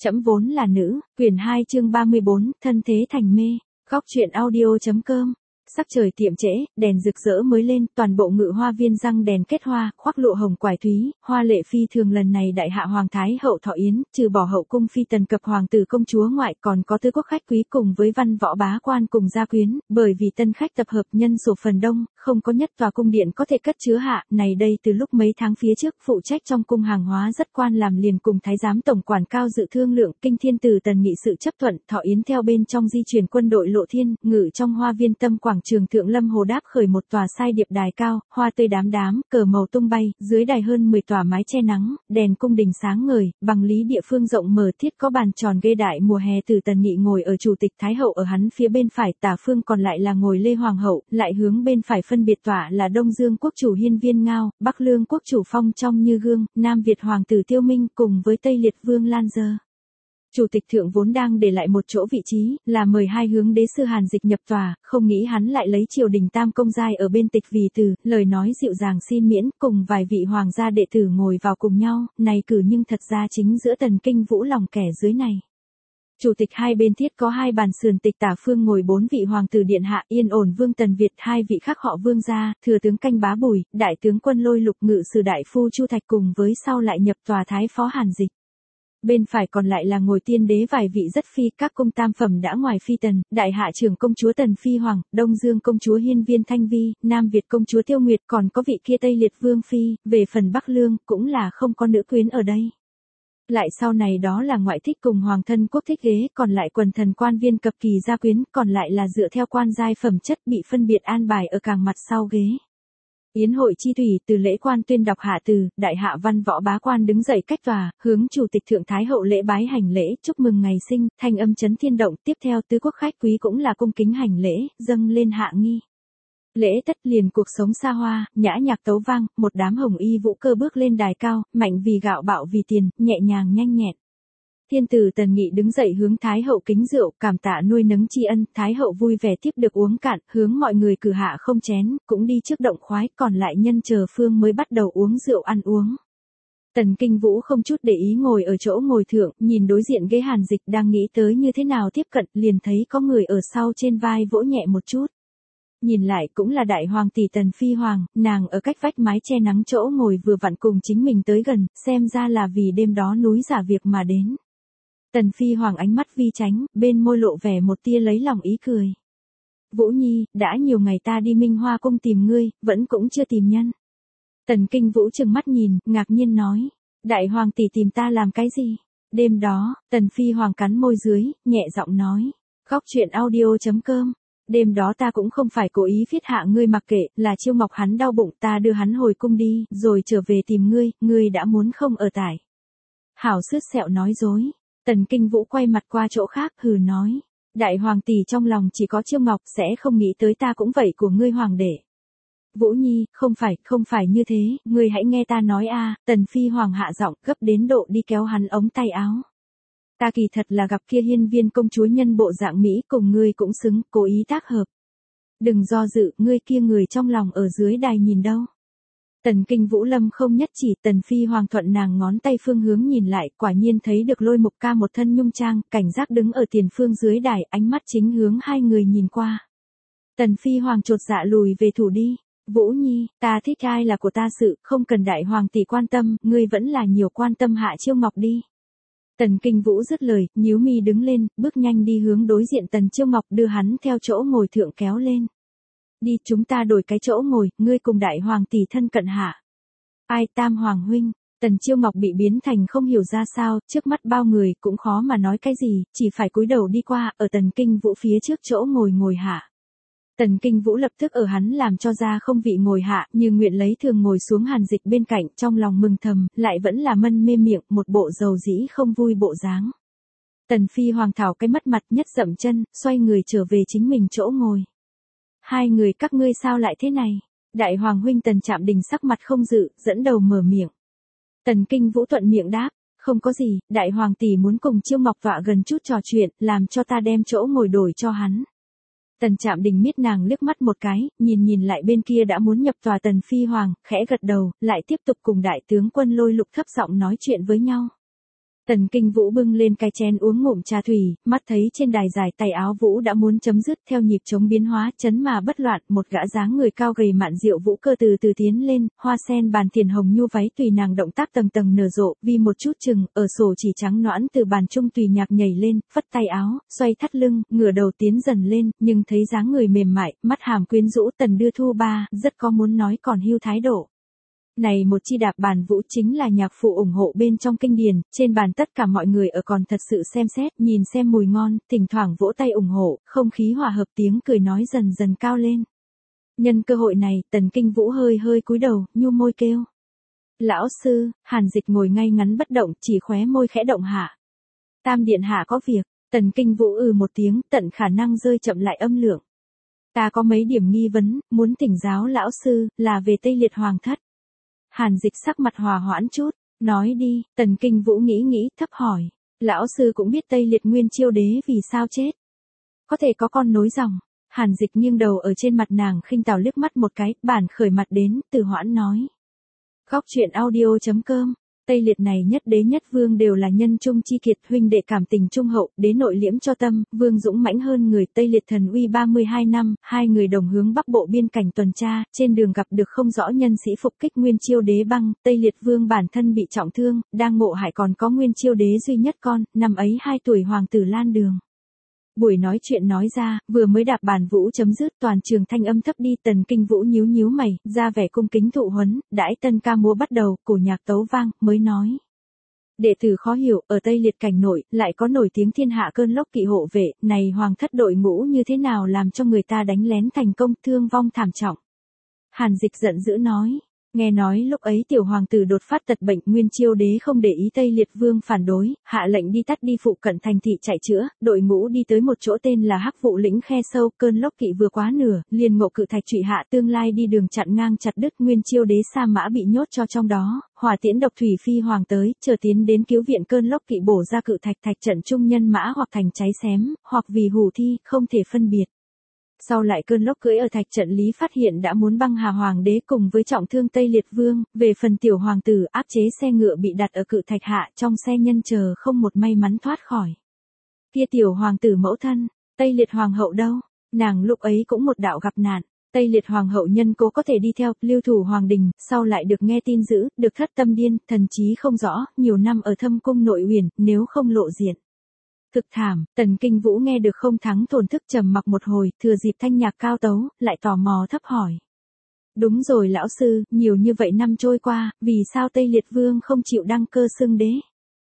Trẫm vốn là nữ, quyển 2 chương 34, thân thế thành mê. Góc truyện audio.com. Sắc trời tiệm trễ, đèn rực rỡ mới lên, toàn bộ Ngự Hoa Viên răng đèn kết hoa, khoác lụa hồng quải thúy, hoa lệ phi thường. Lần này đại hạ hoàng thái hậu thọ yến, trừ bỏ hậu cung phi tần cập hoàng tử công chúa ngoại, còn có tứ quốc khách quý cùng với văn võ bá quan cùng gia quyến, bởi vì tân khách tập hợp nhân số phần đông, không có nhất tòa cung điện có thể cất chứa hạ. Này đây từ lúc mấy tháng phía trước, phụ trách trong cung hàng hóa rất quan làm liền cùng thái giám tổng quản cao dự thương lượng, kinh thiên tử tần nghị sự chấp thuận, thọ yến theo bên trong di chuyển quân đội lộ thiên, ngự trong hoa viên tâm quảng trường thượng lâm hồ đáp khởi một tòa sai điệp đài cao, hoa tươi đám đám, cờ màu tung bay, dưới đài hơn 10 tòa mái che nắng, đèn cung đình sáng ngời, bằng lý địa phương rộng mở thiết có bàn tròn ghê đại mùa hè. Tử tần nghị ngồi ở chủ tịch thái hậu ở hắn phía bên phải, tả phương còn lại là ngồi lê hoàng hậu, lại hướng bên phải phân biệt tọa là Đông Dương quốc chủ Hiên Viên Ngao, Bắc Lương quốc chủ Phong Trong Như Gương, Nam Việt hoàng tử Tiêu Minh cùng với Tây Liệt vương Lan Dơ. Chủ tịch thượng vốn đang để lại một chỗ vị trí, là mời hai hướng đế sư Hàn Dịch nhập tòa, không nghĩ hắn lại lấy triều đình tam công giai ở bên tịch vì từ, lời nói dịu dàng xin miễn, cùng vài vị hoàng gia đệ tử ngồi vào cùng nhau, này cử nhưng thật ra chính giữa Tần Kinh Vũ lòng kẻ dưới này. Chủ tịch hai bên thiết có hai bàn sườn tịch tả phương ngồi 4 vị hoàng tử điện hạ, Yên Ổn vương Tần Việt, 2 vị khác họ Vương gia, thừa tướng Canh Bá Bùi, đại tướng quân Lôi Lục, ngự sử đại phu Chu Thạch cùng với sau lại nhập tòa thái phó Hàn Dịch. Bên phải còn lại là ngồi tiên đế vài vị rất phi, các cung tam phẩm đã ngoài phi tần, đại hạ trưởng công chúa Tần Phi Hoàng, Đông Dương công chúa Hiên Viên Thanh Vi, Nam Việt công chúa Tiêu Nguyệt, còn có vị kia Tây Liệt vương phi, về phần Bắc Lương cũng là không có nữ quyến ở đây. Lại sau này đó là ngoại thích cùng hoàng thân quốc thích ghế, còn lại quần thần quan viên cập kỳ gia quyến, còn lại là dựa theo quan giai phẩm chất bị phân biệt an bài ở càng mặt sau ghế. Yến hội chi thủy, từ lễ quan tuyên đọc hạ từ, đại hạ văn võ bá quan đứng dậy cách tòa, hướng chủ tịch thượng thái hậu lễ bái hành lễ, chúc mừng ngày sinh, thanh âm chấn thiên động, tiếp theo tứ quốc khách quý cũng là cung kính hành lễ, dâng lên hạ nghi. Lễ tất liền cuộc sống xa hoa, nhã nhạc tấu vang, một đám hồng y vũ cơ bước lên đài cao, mạnh vì gạo bạo vì tiền, nhẹ nhàng nhanh nhẹn. Thiên tử Tần Nghị đứng dậy hướng thái hậu kính rượu, cảm tạ nuôi nấng tri ân, thái hậu vui vẻ tiếp được uống cạn, hướng mọi người cử hạ không chén, cũng đi trước động khoái, còn lại nhân chờ phương mới bắt đầu uống rượu ăn uống. Tần Kinh Vũ không chút để ý ngồi ở chỗ ngồi thượng, nhìn đối diện ghế Hàn Dịch đang nghĩ tới như thế nào tiếp cận, liền thấy có người ở sau trên vai vỗ nhẹ một chút. Nhìn lại cũng là đại hoàng tỷ Tần Phi Hoàng, nàng ở cách vách mái che nắng chỗ ngồi vừa vặn cùng chính mình tới gần, xem ra là vì đêm đó núi giả việc mà đến. Tần Phi Hoàng ánh mắt vi tránh, bên môi lộ vẻ một tia lấy lòng ý cười. Vũ Nhi, đã nhiều ngày ta đi Minh Hoa cung tìm ngươi, vẫn cũng chưa tìm nhân. Tần Kinh Vũ trừng mắt nhìn, ngạc nhiên nói, đại hoàng tỷ tìm ta làm cái gì? Đêm đó, Tần Phi Hoàng cắn môi dưới, nhẹ giọng nói, góc truyện audio.com. Đêm đó ta cũng không phải cố ý viết hạ ngươi mặc kệ, là Chiêu Ngọc hắn đau bụng, ta đưa hắn hồi cung đi, rồi trở về tìm ngươi đã muốn không ở tải. Hảo sứt sẹo nói dối. Tần Kinh Vũ quay mặt qua chỗ khác, hừ nói, đại hoàng tỷ trong lòng chỉ có Chiêu Ngọc, sẽ không nghĩ tới ta cũng vậy của ngươi hoàng đệ. Vũ Nhi, không phải như thế, ngươi hãy nghe ta nói a. Tần Phi Hoàng hạ giọng, gấp đến độ đi kéo hắn ống tay áo. Ta kỳ thật là gặp kia Hiên Viên công chúa nhân bộ dạng Mỹ, cùng ngươi cũng xứng, cố ý tác hợp. Đừng do dự, ngươi kia người trong lòng ở dưới đài nhìn đâu. Tần Kinh Vũ lâm không nhất chỉ, Tần Phi Hoàng thuận nàng ngón tay phương hướng nhìn lại, quả nhiên thấy được Lôi Mục ca một thân nhung trang, cảnh giác đứng ở tiền phương dưới đài, ánh mắt chính hướng hai người nhìn qua. Tần Phi Hoàng chột dạ lùi về thủ đi. Vũ Nhi, ta thích ai là của ta sự, không cần đại hoàng tỷ quan tâm, ngươi vẫn là nhiều quan tâm hạ Chiêu Ngọc đi. Tần Kinh Vũ dứt lời, nhíu mi đứng lên, bước nhanh đi hướng đối diện Tần Chiêu Ngọc, đưa hắn theo chỗ ngồi thượng kéo lên. Đi, chúng ta đổi cái chỗ ngồi, ngươi cùng đại hoàng tỷ thân cận hạ. Ai, Tam Hoàng huynh? Tần Chiêu Ngọc bị biến thành không hiểu ra sao, trước mắt bao người cũng khó mà nói cái gì, chỉ phải cúi đầu đi qua, ở Tần Kinh Vũ phía trước chỗ ngồi hạ. Tần Kinh Vũ lập tức ở hắn làm cho ra không vị ngồi hạ, như nguyện lấy thường ngồi xuống Hàn Dịch bên cạnh, trong lòng mừng thầm, lại vẫn là mân mê miệng, một bộ dầu dĩ không vui bộ dáng. Tần Phi Hoàng thảo cái mất mặt nhất dậm chân, xoay người trở về chính mình chỗ ngồi. Hai người các ngươi sao lại thế này? Đại Hoàng huynh Tần Trạm Đình sắc mặt không dự, dẫn đầu mở miệng. Tần Kinh Vũ thuận miệng đáp, không có gì, đại hoàng tỷ muốn cùng Chiêu Ngọc tọa gần chút trò chuyện, làm cho ta đem chỗ ngồi đổi cho hắn. Tần Trạm Đình miết nàng liếc mắt một cái, nhìn lại bên kia đã muốn nhập tòa Tần Phi Hoàng, khẽ gật đầu, lại tiếp tục cùng đại tướng quân Lôi Lục thấp giọng nói chuyện với nhau. Tần Kinh Vũ bưng lên cái chén uống ngụm trà thủy, mắt thấy trên đài dài tay áo Vũ đã muốn chấm dứt theo nhịp chống biến hóa chấn mà bất loạn, một gã dáng người cao gầy mạn diệu Vũ cơ từ từ tiến lên, hoa sen bàn tiền hồng nhu váy tùy nàng động tác tầng tầng nở rộ, vì một chút chừng, ở sổ chỉ trắng nõn từ bàn trung tùy nhạc nhảy lên, phất tay áo, xoay thắt lưng, ngửa đầu tiến dần lên, nhưng thấy dáng người mềm mại, mắt hàm quyến rũ Tần Đưa Thu Ba, rất có muốn nói còn hưu thái độ. Này một chi đạp bàn vũ chính là nhạc phụ ủng hộ bên trong kinh điển, trên bàn tất cả mọi người ở còn thật sự xem xét, nhìn xem mùi ngon, thỉnh thoảng vỗ tay ủng hộ, không khí hòa hợp tiếng cười nói dần dần cao lên. Nhân cơ hội này, Tần Kinh Vũ hơi hơi cúi đầu, nhu môi kêu. Lão sư, Hàn Dịch ngồi ngay ngắn bất động, chỉ khóe môi khẽ động hạ. Tam điện hạ có việc, Tần Kinh Vũ một tiếng, tận khả năng rơi chậm lại âm lượng. Ta có mấy điểm nghi vấn, muốn thỉnh giáo lão sư, là về Tây Liệt Hoàng thất. Hàn Dịch sắc mặt hòa hoãn chút, nói đi, Tần Kinh Vũ nghĩ thấp hỏi. Lão sư cũng biết Tây Liệt Nguyên Chiêu Đế vì sao chết. Có thể có con nối dòng. Hàn Dịch nghiêng đầu ở trên mặt nàng khinh tào liếc mắt một cái, bản khởi mặt đến, từ hoãn nói. Góc truyện audio.com. Tây Liệt này nhất đế nhất vương đều là nhân trung chi kiệt, huynh đệ cảm tình trung hậu, đế nội liễm cho tâm, vương dũng mãnh hơn người. Tây Liệt thần uy 32 năm, hai người đồng hướng bắc bộ biên cảnh tuần tra, trên đường gặp được không rõ nhân sĩ phục kích Nguyên Chiêu Đế băng, Tây Liệt vương bản thân bị trọng thương, đang ngộ hại còn có Nguyên Chiêu Đế duy nhất con, năm ấy 2 tuổi hoàng tử Lan Đường. Buổi nói chuyện nói ra, vừa mới đạp bàn vũ chấm dứt, toàn trường thanh âm thấp đi. Tần Kinh Vũ nhíu mày, ra vẻ cung kính thụ huấn, đãi tân ca múa bắt đầu, cổ nhạc tấu vang, mới nói. Đệ tử khó hiểu, ở Tây Liệt cảnh nội, lại có nổi tiếng thiên hạ cơn lốc kỵ hộ vệ, này hoàng thất đội ngũ như thế nào làm cho người ta đánh lén thành công, thương vong thảm trọng. Hàn Dịch giận dữ nói. Nghe nói lúc ấy tiểu hoàng tử đột phát tật bệnh, Nguyên Chiêu Đế không để ý Tây Liệt vương phản đối, hạ lệnh đi tắt đi phụ cận thành thị chạy chữa, đội ngũ đi tới một chỗ tên là Hắc Vụ lĩnh khe sâu, cơn lốc kỵ vừa quá nửa, liền ngộ cự thạch trụy hạ, tương lai đi đường chặn ngang chặt đứt, Nguyên Chiêu Đế sa mã bị nhốt cho trong đó, hỏa tiễn độc thủy phi hoàng tới, chờ tiến đến cứu viện, cơn lốc kỵ bổ ra cự thạch, thạch trận trung nhân mã hoặc thành cháy xém, hoặc vì hủ thi, không thể phân biệt. Sau lại cơn lốc cưỡi ở thạch trận Lý phát hiện đã muốn băng hà hoàng đế cùng với trọng thương Tây Liệt vương, về phần tiểu hoàng tử áp chế xe ngựa bị đặt ở cự thạch hạ, trong xe nhân chờ không một may mắn thoát khỏi. Kia tiểu hoàng tử mẫu thân, Tây Liệt hoàng hậu đâu? Nàng lúc ấy cũng một đạo gặp nạn. Tây Liệt hoàng hậu nhân cố có thể đi theo, lưu thủ hoàng đình, sau lại được nghe tin dữ, được thất tâm điên, thần trí không rõ, nhiều năm ở thâm cung nội huyền, nếu không lộ diện. Thực thảm, Tần Kinh Vũ nghe được không thắng thổn thức, trầm mặc một hồi, thừa dịp thanh nhạc cao tấu, lại tò mò thấp hỏi. Đúng rồi lão sư, nhiều như vậy năm trôi qua, vì sao Tây Liệt vương không chịu đăng cơ xưng đế?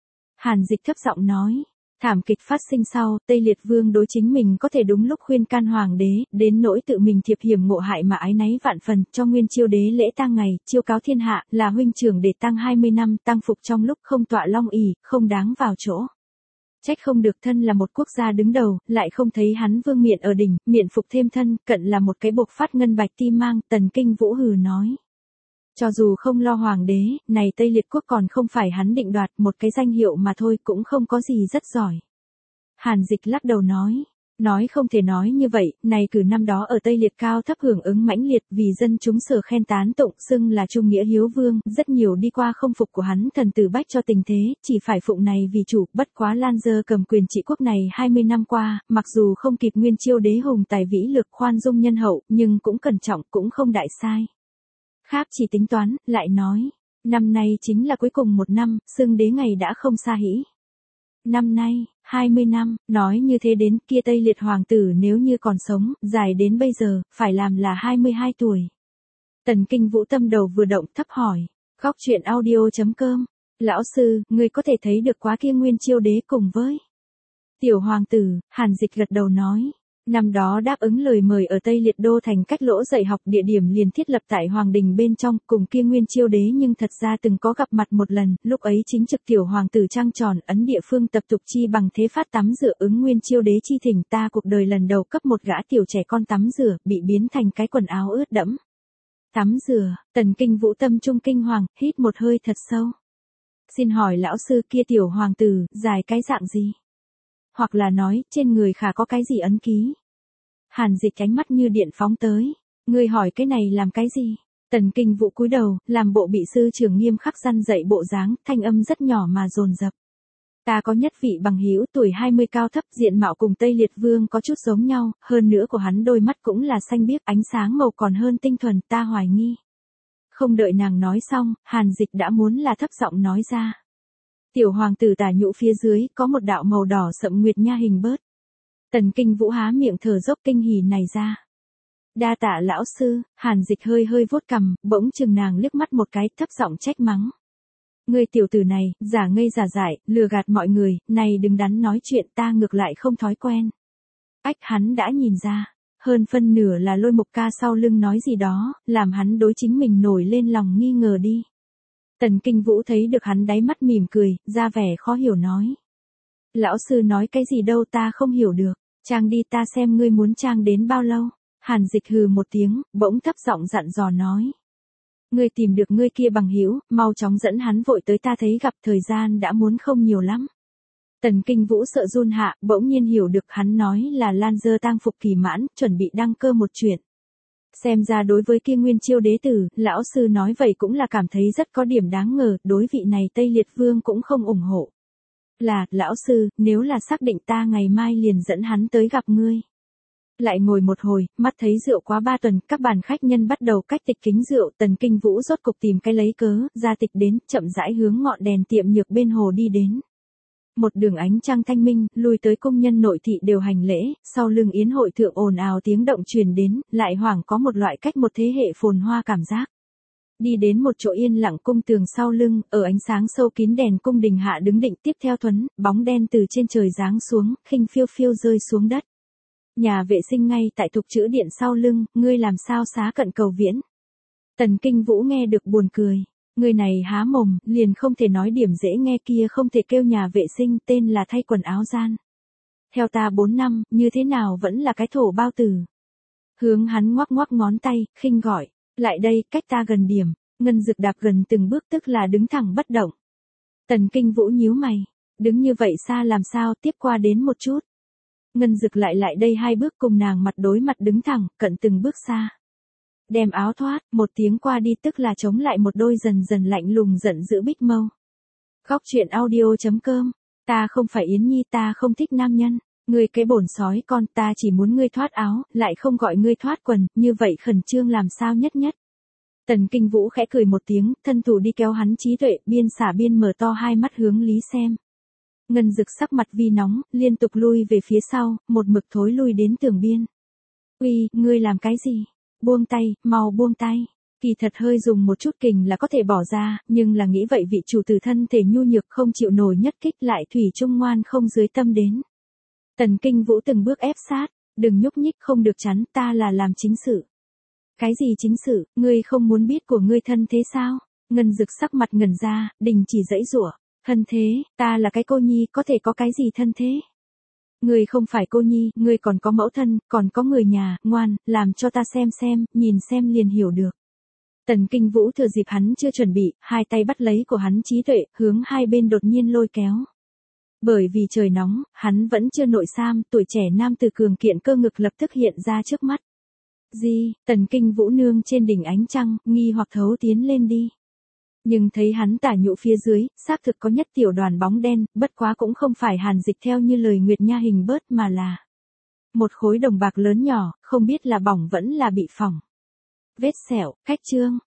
Hàn Dịch thấp giọng nói. Thảm kịch phát sinh sau, Tây Liệt vương đối chính mình có thể đúng lúc khuyên can hoàng đế, đến nỗi tự mình thiệp hiểm ngộ hại mà ái náy vạn phần, cho Nguyên Chiêu Đế lễ tang ngày, chiêu cáo thiên hạ, là huynh trưởng để tang 20 năm, tang phục trong lúc không tọa long ỷ, không đáng vào chỗ. Trách không được, thân là một quốc gia đứng đầu, lại không thấy hắn vương miện ở đỉnh, miện phục thêm thân, cận là một cái bộc phát ngân bạch tim mang. Tần Kinh Vũ hừ nói. Cho dù không lo hoàng đế, này Tây Liệt quốc còn không phải hắn định đoạt, một cái danh hiệu mà thôi, cũng không có gì rất giỏi. Hàn Dịch lắc đầu nói. Nói không thể nói như vậy, này cử năm đó ở Tây Liệt cao thấp hưởng ứng mãnh liệt, vì dân chúng sở khen tán tụng, xưng là trung nghĩa hiếu vương, rất nhiều đi qua không phục của hắn thần tử bách cho tình thế, chỉ phải phụng này vì chủ, bất quá Lan Dơ cầm quyền trị quốc này 20 năm qua, mặc dù không kịp Nguyên Chiêu Đế hùng tài vĩ lược khoan dung nhân hậu, nhưng cũng cẩn trọng, cũng không đại sai. Khác chỉ tính toán, lại nói, năm nay chính là cuối cùng một năm, xưng đế ngày đã không xa hĩ. Năm nay, 20 năm, nói như thế đến kia Tây Liệt hoàng tử nếu như còn sống, dài đến bây giờ, phải làm là 22 tuổi. Tần Kinh Vũ tâm đầu vừa động, thấp hỏi. Góc truyện audio.com. Lão sư, người có thể thấy được quá kia Nguyên Chiêu Đế cùng với tiểu hoàng tử. Hàn Dịch gật đầu nói. Năm đó đáp ứng lời mời ở Tây Liệt đô thành cách lỗ dạy học, địa điểm liền thiết lập tại hoàng đình bên trong, cùng kia Nguyên Chiêu Đế nhưng thật ra từng có gặp mặt một lần, lúc ấy chính trực tiểu hoàng tử trang tròn, ấn địa phương tập tục chi bằng thế phát tắm rửa ứng Nguyên Chiêu Đế chi thỉnh, ta cuộc đời lần đầu cấp một gã tiểu trẻ con tắm rửa, bị biến thành cái quần áo ướt đẫm. Tắm rửa, Tần Kinh Vũ tâm trung kinh hoàng, hít một hơi thật sâu. Xin hỏi lão sư, kia tiểu hoàng tử, dài cái dạng gì? Hoặc là nói, trên người khả có cái gì ấn ký? Hàn Dịch ánh mắt như điện phóng tới. Ngươi hỏi cái này làm cái gì? Tần Kinh Vũ cúi đầu, làm bộ bị sư trưởng nghiêm khắc răn dạy bộ dáng, thanh âm rất nhỏ mà dồn dập. Ta có nhất vị bằng hữu tuổi 20 cao thấp, diện mạo cùng Tây Liệt Vương có chút giống nhau, hơn nữa của hắn đôi mắt cũng là xanh biếc, ánh sáng màu còn hơn tinh thuần, ta hoài nghi. Không đợi nàng nói xong, Hàn Dịch đã muốn là thấp giọng nói ra. Tiểu hoàng tử tả nhũ phía dưới có một đạo màu đỏ sậm nguyệt nha hình bớt. Tần Kinh Vũ há miệng thở dốc kinh hỉ này ra. Đa tạ lão sư, Hàn Dịch hơi hơi vuốt cằm, bỗng chừng nàng liếc mắt một cái, thấp giọng trách mắng. Ngươi tiểu tử này, giả ngây giả dại, lừa gạt mọi người, này đừng đắn nói chuyện, ta ngược lại không thói quen. Ách, hắn đã nhìn ra, hơn phân nửa là Lôi Mục ca sau lưng nói gì đó, làm hắn đối chính mình nổi lên lòng nghi ngờ đi. Tần Kinh Vũ thấy được hắn đáy mắt mỉm cười, ra vẻ khó hiểu nói. Lão sư nói cái gì đâu, ta không hiểu được, trang đi, ta xem ngươi muốn trang đến bao lâu. Hàn Dịch hừ một tiếng, bỗng thấp giọng dặn dò nói. Ngươi tìm được ngươi kia bằng hữu, mau chóng dẫn hắn vội tới, ta thấy gặp thời gian đã muốn không nhiều lắm. Tần Kinh Vũ sợ run hạ, bỗng nhiên hiểu được hắn nói là Lan Dơ tang phục kỳ mãn, chuẩn bị đăng cơ một chuyện. Xem ra đối với kia Nguyên Chiêu đế tử, lão sư nói vậy cũng là cảm thấy rất có điểm đáng ngờ, đối vị này Tây Liệt Vương cũng không ủng hộ. Là, lão sư, nếu là xác định ta ngày mai liền dẫn hắn tới gặp ngươi. Lại ngồi một hồi, mắt thấy rượu quá 3 tuần, các bàn khách nhân bắt đầu cách tịch kính rượu, Tần Kinh Vũ rốt cục tìm cái lấy cớ, ra tịch đến, chậm rãi hướng ngọn đèn tiệm nhược bên hồ đi đến. Một đường ánh trăng thanh minh, lui tới công nhân nội thị đều hành lễ, sau lưng yến hội thượng ồn ào tiếng động truyền đến, lại hoảng có một loại cách một thế hệ phồn hoa cảm giác. Đi đến một chỗ yên lặng cung tường sau lưng, ở ánh sáng sâu kín đèn cung đình hạ đứng định, tiếp theo thuấn, bóng đen từ trên trời giáng xuống, khinh phiêu phiêu rơi xuống đất. Nhà vệ sinh ngay tại Thục Chữ Điện sau lưng, ngươi làm sao xá cận cầu viễn. Tần Kinh Vũ nghe được buồn cười. Người này há mồm, liền không thể nói điểm dễ nghe kia, không thể kêu nhà vệ sinh, tên là thay quần áo gian. Theo ta 4 năm, như thế nào vẫn là cái thổ bao tử. Hướng hắn ngoắc ngoắc ngón tay, khinh gọi. Lại đây, cách ta gần điểm. Ngân Dực đạp gần từng bước, tức là đứng thẳng bất động. Tần Kinh Vũ nhíu mày. Đứng như vậy xa làm sao, tiếp qua đến một chút. Ngân Dực lại đây 2 bước, cùng nàng mặt đối mặt đứng thẳng, cận từng bước xa. Đem áo thoát, một tiếng qua đi, tức là chống lại một đôi dần dần lạnh lùng giận dữ bích mâu. Góc truyện audio.com. Ta không phải Yến Nhi, ta không thích nam nhân. Ngươi cái bổn sói con, ta chỉ muốn ngươi thoát áo, lại không gọi ngươi thoát quần, như vậy khẩn trương làm sao nhất nhất. Tần Kinh Vũ khẽ cười một tiếng, thân thủ đi kéo hắn trí tuệ, biên xả biên mở to hai mắt hướng Lý xem. Ngân Dực sắc mặt vi nóng, liên tục lui về phía sau, một mực thối lui đến tường biên. Uy, ngươi làm cái gì? Buông tay, mau buông tay. Kỳ thật hơi dùng một chút kình là có thể bỏ ra, nhưng là nghĩ vậy vị chủ tử thân thể nhu nhược không chịu nổi nhất kích, lại thủy chung ngoan không dưới tâm đến. Tần Kinh Vũ từng bước ép sát, đừng nhúc nhích, không được chắn, ta là làm chính sự. Cái gì chính sự, ngươi không muốn biết của ngươi thân thế sao? Ngân Dực sắc mặt ngẩn ra, đình chỉ giãy giụa. Thân thế, ta là cái cô nhi, có thể có cái gì thân thế? Ngươi không phải cô nhi, ngươi còn có mẫu thân, còn có người nhà, ngoan, làm cho ta xem, nhìn xem liền hiểu được. Tần Kinh Vũ thừa dịp hắn chưa chuẩn bị, hai tay bắt lấy của hắn trí tuệ, hướng hai bên đột nhiên lôi kéo. Bởi vì trời nóng, hắn vẫn chưa nội sam, tuổi trẻ nam tử cường kiện cơ ngực lập tức hiện ra trước mắt. Gì, Tần Kinh Vũ nương trên đỉnh ánh trăng, nghi hoặc thấu tiến lên đi. Nhưng thấy hắn tả nhũ phía dưới, xác thực có nhất tiểu đoàn bóng đen, bất quá cũng không phải Hàn Dịch theo như lời Nguyệt Nha hình bớt mà là một khối đồng bạc lớn nhỏ, không biết là bỏng vẫn là bị phỏng. Vết sẹo, cách chương.